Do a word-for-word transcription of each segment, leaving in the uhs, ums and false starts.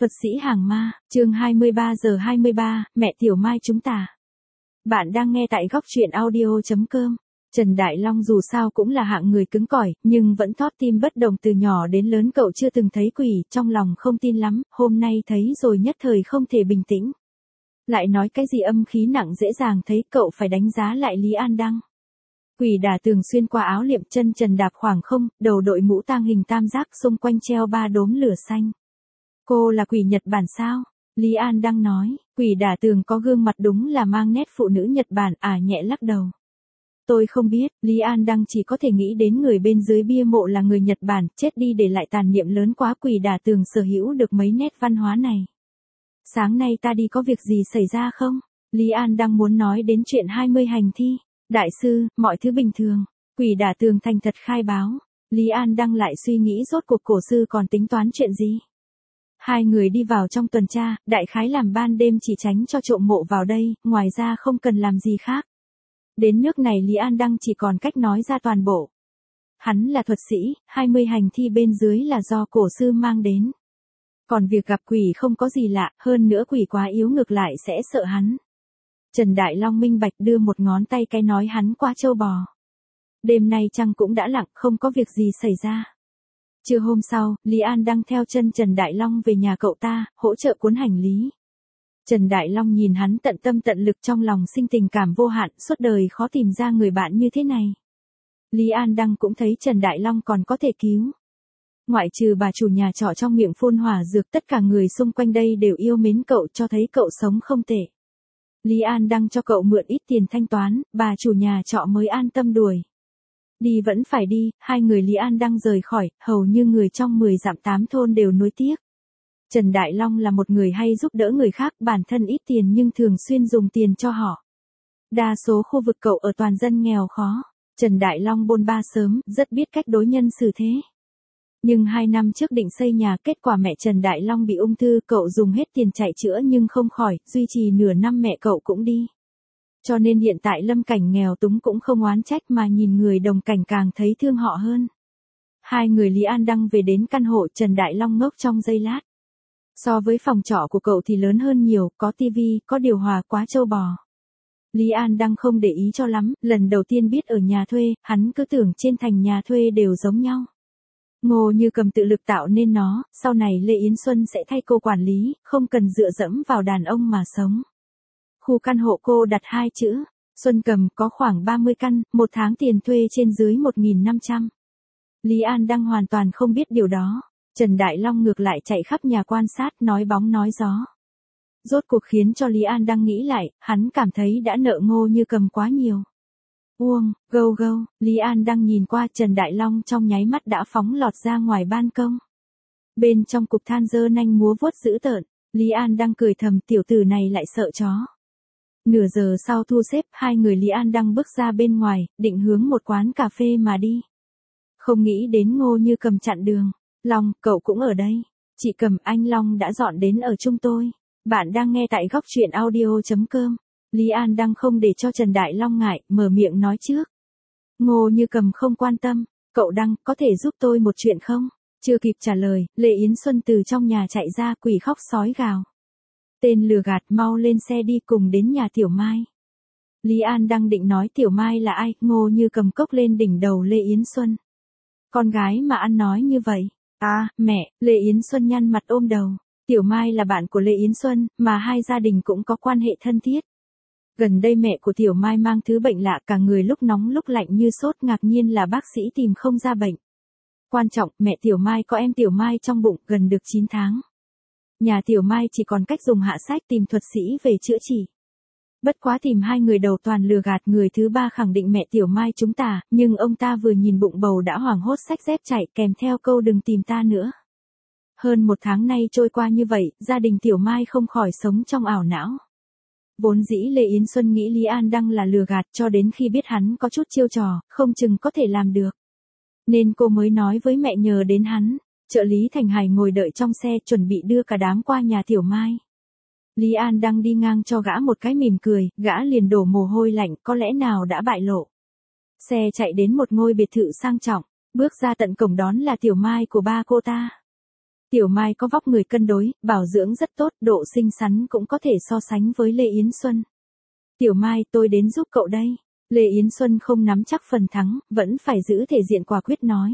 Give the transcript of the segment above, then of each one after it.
Thuật sĩ hàng ma, chương hai mươi ba giờ hai mươi ba, mẹ Tiểu Mai chúng ta. Bạn đang nghe tại góc truyện audio chấm com. Trần Đại Long dù sao cũng là hạng người cứng cỏi, nhưng vẫn thót tim bất đồng từ nhỏ đến lớn. Cậu chưa từng thấy quỷ, trong lòng không tin lắm, hôm nay thấy rồi nhất thời không thể bình tĩnh. Lại nói cái gì âm khí nặng dễ dàng thấy, cậu phải đánh giá lại Lý An Đăng. Quỷ đả tường xuyên qua áo liệm, chân trần đạp khoảng không, đầu đội mũ tang hình tam giác, xung quanh treo ba đốm lửa xanh. Cô là quỷ Nhật Bản sao? Lý An Đăng nói, quỷ đả tường có gương mặt đúng là mang nét phụ nữ Nhật Bản, à nhẹ lắc đầu. Tôi không biết, Lý An Đăng chỉ có thể nghĩ đến người bên dưới bia mộ là người Nhật Bản, chết đi để lại tàn niệm lớn quá. Quỷ đả tường sở hữu được mấy nét văn hóa này. Sáng nay ta đi có việc gì xảy ra không? Lý An Đăng muốn nói đến chuyện hai mươi hành thi. Đại sư, mọi thứ bình thường. Quỷ đả tường thành thật khai báo. Lý An Đăng lại suy nghĩ rốt cuộc cổ sư còn tính toán chuyện gì. Hai người đi vào trong tuần tra, đại khái làm ban đêm chỉ tránh cho trộm mộ vào đây, ngoài ra không cần làm gì khác. Đến nước này Lý An Đăng chỉ còn cách nói ra toàn bộ. Hắn là thuật sĩ, hai mươi hành thi bên dưới là do cổ sư mang đến. Còn việc gặp quỷ không có gì lạ, hơn nữa quỷ quá yếu ngược lại sẽ sợ hắn. Trần Đại Long minh bạch đưa một ngón tay cái nói hắn qua trâu bò. Đêm nay trăng cũng đã lặng, không có việc gì xảy ra. Trưa hôm sau, Lý An Đăng theo chân Trần Đại Long về nhà cậu ta, hỗ trợ cuốn hành lý. Trần Đại Long nhìn hắn tận tâm tận lực, trong lòng sinh tình cảm vô hạn, suốt đời khó tìm ra người bạn như thế này. Lý An Đăng cũng thấy Trần Đại Long còn có thể cứu. Ngoại trừ bà chủ nhà trọ trong miệng phun hỏa dược, tất cả người xung quanh đây đều yêu mến cậu, cho thấy cậu sống không tệ. Lý An Đăng cho cậu mượn ít tiền thanh toán, bà chủ nhà trọ mới an tâm đuổi. Đi vẫn phải đi, hai người Lý An Đăng rời khỏi, hầu như người trong mười dặm tám thôn đều nuối tiếc. Trần Đại Long là một người hay giúp đỡ người khác, bản thân ít tiền nhưng thường xuyên dùng tiền cho họ. Đa số khu vực cậu ở toàn dân nghèo khó. Trần Đại Long bôn ba sớm, rất biết cách đối nhân xử thế. Nhưng hai năm trước định xây nhà, kết quả mẹ Trần Đại Long bị ung thư, cậu dùng hết tiền chạy chữa nhưng không khỏi, duy trì nửa năm mẹ cậu cũng đi. Cho nên hiện tại lâm cảnh nghèo túng cũng không oán trách mà nhìn người đồng cảnh càng thấy thương họ hơn. Hai người Lý An Đăng về đến căn hộ, Trần Đại Long ngốc trong giây lát. So với phòng trọ của cậu thì lớn hơn nhiều, có tivi, có điều hòa, quá trâu bò. Lý An Đăng không để ý cho lắm, lần đầu tiên biết ở nhà thuê, hắn cứ tưởng trên thành nhà thuê đều giống nhau. Ngô Như Cầm tự lực tạo nên nó, sau này Lê Yến Xuân sẽ thay cô quản lý, không cần dựa dẫm vào đàn ông mà sống. Khu căn hộ cô đặt hai chữ, Xuân Cầm, có khoảng ba mươi căn, một tháng tiền thuê trên dưới một nghìn năm trăm. Lý An Đăng hoàn toàn không biết điều đó. Trần Đại Long ngược lại chạy khắp nhà quan sát, nói bóng nói gió. Rốt cuộc khiến cho Lý An Đăng nghĩ lại, hắn cảm thấy đã nợ Ngô Như Cầm quá nhiều. Uông, gâu gâu, Lý An Đăng nhìn qua, Trần Đại Long trong nháy mắt đã phóng lọt ra ngoài ban công. Bên trong cục than dơ nanh múa vuốt dữ tợn, Lý An Đăng cười thầm, tiểu tử này lại sợ chó. Nửa giờ sau thu xếp, hai người Lý An Đăng bước ra bên ngoài, định hướng một quán cà phê mà đi. Không nghĩ đến Ngô Như Cầm chặn đường. Long, cậu cũng ở đây. Chị Cầm, anh Long đã dọn đến ở chung tôi. Bạn đang nghe tại góc truyện audio chấm com. Lý An Đăng không để cho Trần Đại Long ngại, mở miệng nói trước. Ngô Như Cầm không quan tâm. Cậu Đăng, có thể giúp tôi một chuyện không? Chưa kịp trả lời, Lê Yến Xuân từ trong nhà chạy ra, quỷ khóc sói gào. Tên lừa gạt, mau lên xe đi cùng đến nhà Tiểu Mai. Lý An Đăng định nói Tiểu Mai là ai, Ngô Như Cầm cốc lên đỉnh đầu Lê Yến Xuân. Con gái mà ăn nói như vậy. À, mẹ, Lê Yến Xuân nhăn mặt ôm đầu. Tiểu Mai là bạn của Lê Yến Xuân, mà hai gia đình cũng có quan hệ thân thiết. Gần đây mẹ của Tiểu Mai mang thứ bệnh lạ, cả người lúc nóng lúc lạnh như sốt, ngạc nhiên là bác sĩ tìm không ra bệnh. Quan trọng, mẹ Tiểu Mai có em Tiểu Mai trong bụng, gần được chín tháng. Nhà Tiểu Mai chỉ còn cách dùng hạ sách tìm thuật sĩ về chữa trị. Bất quá tìm hai người đầu toàn lừa gạt, người thứ ba khẳng định mẹ Tiểu Mai chúng ta, nhưng ông ta vừa nhìn bụng bầu đã hoảng hốt xách dép chạy, kèm theo câu đừng tìm ta nữa. Hơn một tháng nay trôi qua như vậy, gia đình Tiểu Mai không khỏi sống trong ảo não. Vốn dĩ Lê Yến Xuân nghĩ Lý An Đăng là lừa gạt, cho đến khi biết hắn có chút chiêu trò, không chừng có thể làm được. Nên cô mới nói với mẹ nhờ đến hắn. Trợ lý Thành Hải ngồi đợi trong xe, chuẩn bị đưa cả đám qua nhà Tiểu Mai. Lý An Đăng đi ngang cho gã một cái mỉm cười, gã liền đổ mồ hôi lạnh, có lẽ nào đã bại lộ. Xe chạy đến một ngôi biệt thự sang trọng, bước ra tận cổng đón là Tiểu Mai của ba cô ta. Tiểu Mai có vóc người cân đối, bảo dưỡng rất tốt, độ xinh xắn cũng có thể so sánh với Lê Yến Xuân. Tiểu Mai, tôi đến giúp cậu đây. Lê Yến Xuân không nắm chắc phần thắng, vẫn phải giữ thể diện quả quyết nói.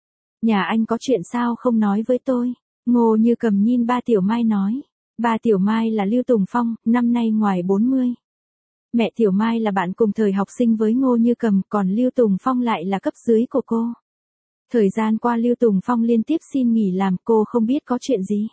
Nhà anh có chuyện sao không nói với tôi? Ngô Như Cầm nhìn ba Tiểu Mai nói. Ba Tiểu Mai là Lưu Tùng Phong, năm nay ngoài bốn mươi. Mẹ Tiểu Mai là bạn cùng thời học sinh với Ngô Như Cầm, còn Lưu Tùng Phong lại là cấp dưới của cô. Thời gian qua Lưu Tùng Phong liên tiếp xin nghỉ làm, cô không biết có chuyện gì.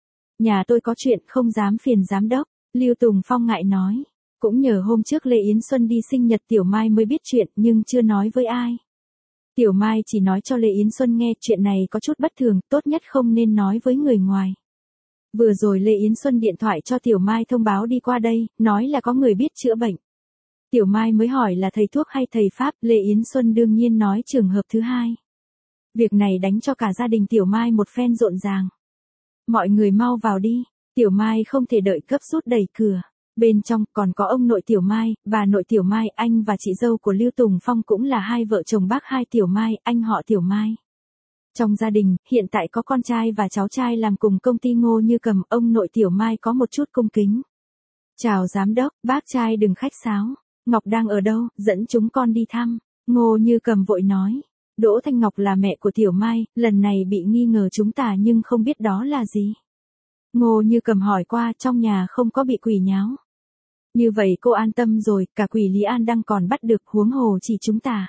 Nhà tôi có chuyện không dám phiền giám đốc, Lưu Tùng Phong ngại nói. Cũng nhờ hôm trước Lê Yến Xuân đi sinh nhật Tiểu Mai mới biết chuyện nhưng chưa nói với ai. Tiểu Mai chỉ nói cho Lê Yến Xuân nghe chuyện này có chút bất thường, tốt nhất không nên nói với người ngoài. Vừa rồi Lê Yến Xuân điện thoại cho Tiểu Mai thông báo đi qua đây, nói là có người biết chữa bệnh. Tiểu Mai mới hỏi là thầy thuốc hay thầy Pháp, Lê Yến Xuân đương nhiên nói trường hợp thứ hai. Việc này đánh cho cả gia đình Tiểu Mai một phen rộn ràng. Mọi người mau vào đi, Tiểu Mai không thể đợi gấp rút đẩy cửa. Bên trong còn có ông nội Tiểu Mai, bà nội Tiểu Mai, anh và chị dâu của Lưu Tùng Phong cũng là hai vợ chồng bác hai Tiểu Mai, anh họ Tiểu Mai. Trong gia đình, hiện tại có con trai và cháu trai làm cùng công ty Ngô Như Cầm, ông nội Tiểu Mai có một chút cung kính. Chào giám đốc, bác trai đừng khách sáo. Ngọc đang ở đâu, dẫn chúng con đi thăm. Ngô Như Cầm vội nói. Đỗ Thanh Ngọc là mẹ của Tiểu Mai, lần này bị nghi ngờ chúng ta nhưng không biết đó là gì. Ngô Như Cầm hỏi qua trong nhà không có bị quỷ nháo. Như vậy cô an tâm rồi, cả quỷ Lý An đang còn bắt được huống hồ chỉ chúng ta.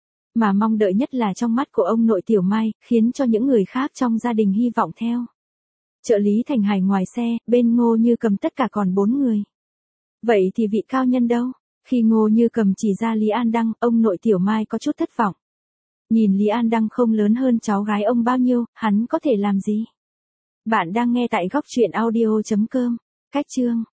Mà mong đợi nhất là trong mắt của ông nội Tiểu Mai, khiến cho những người khác trong gia đình hy vọng theo. Trợ lý Thành Hải ngoài xe, bên Ngô Như Cầm tất cả còn bốn người. Vậy thì vị cao nhân đâu? Khi Ngô Như Cầm chỉ ra Lý An Đăng, ông nội Tiểu Mai có chút thất vọng. Nhìn Lý An Đăng không lớn hơn cháu gái ông bao nhiêu, hắn có thể làm gì? Bạn đang nghe tại góc truyện audio chấm com. Cách chương